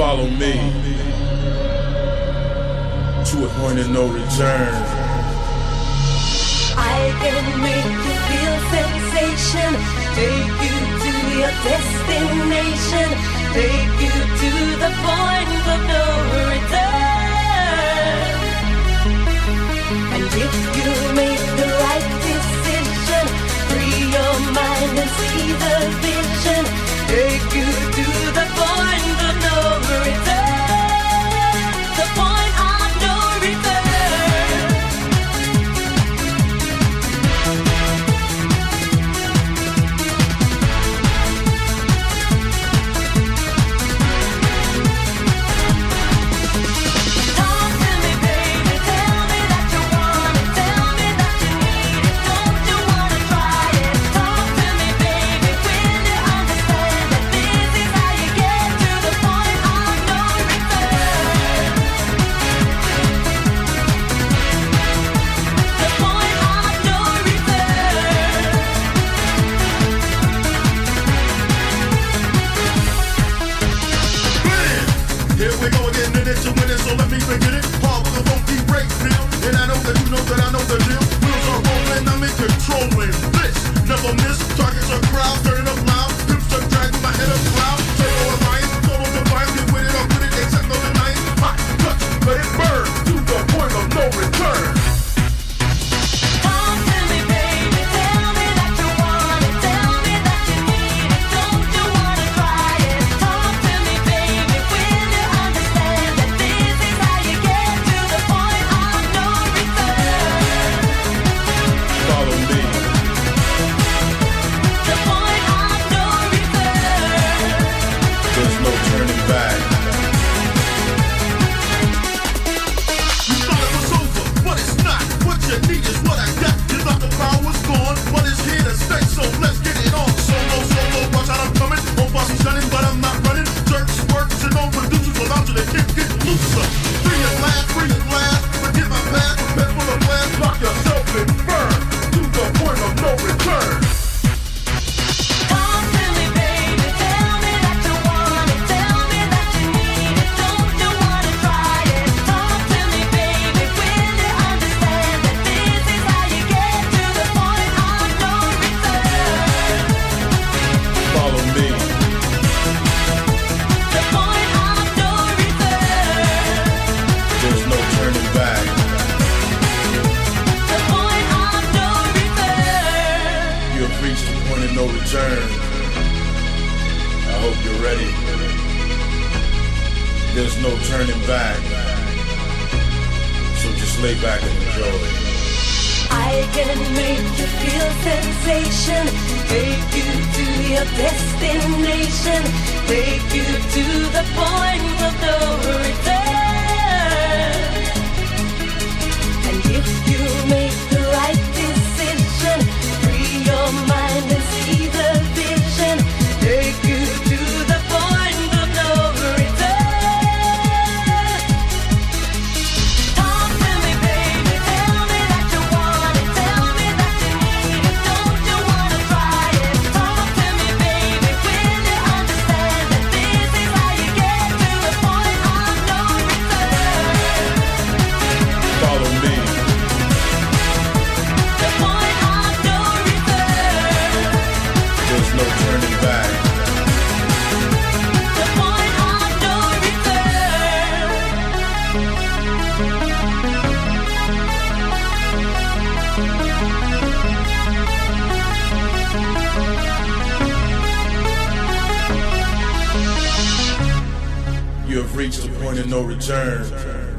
Follow me to a point of no return. I can make you feel sensation, take you to your destination, take you to the point of no return. And if you make the right decision, free your mind and see the vision, take you to the point of no return. The point of no return. Talk to me, baby, tell me that you want it, tell me that you need it, don't you wanna try it? Talk to me, baby, will you understand that this is how you get to the point of no return? The point of no return. Here we go again, in it to win it, so let me begin it. Hard with a funky break feel, and I know that you know that I know the deal. Wheels are rolling, I'm in controlling this. Never miss, targets are crowd, turning up loud. Hips are dragging my head up loud. Turbo alliance, total defiance, get with it or quit it, except no denying. Hot, touch, let it burn, to the point of no return. Talk to me, baby, tell me that you want it, tell me that you need it, don't you wanna try it? Talk to me, baby, will you understand that this is how you get to the point of no return? Follow me. The point of no return. There's no turning back. You thought it was over, but it's not. What you need is what I got. You thought the power's gone, but it's here to stay. So let's get it on. Solo, watch out, I'm coming. Hope I'm stunning, but I'm not running. Jerks, works, and overproducers without you, they can't get looser. Free at last, forget my past. Bed full of blast, lock yourself in burn. To the point of no return. Talk to me, baby, tell me that you want it, tell me that you need it, don't you wanna try it? Talk to me, baby, will you understand that this is how you get to the point of no return? Follow me. The point of no return. There's no turning back. The point of no return. You have reached the point of no return. I hope you're ready. There's no turning back. So just lay back and enjoy. I can make you feel sensation, take you to your destination, take you to the point of no return. And if you make the right decision, free your mind and see the vision, take you to the point of no return. Talk to me, baby, tell me that you want it, tell me that you need it, don't you wanna try it? Talk to me, baby, will you understand that this is how you get to the point of no return? Follow me. The point of no return. There's no turning back. The point of no You have reached the point of no return.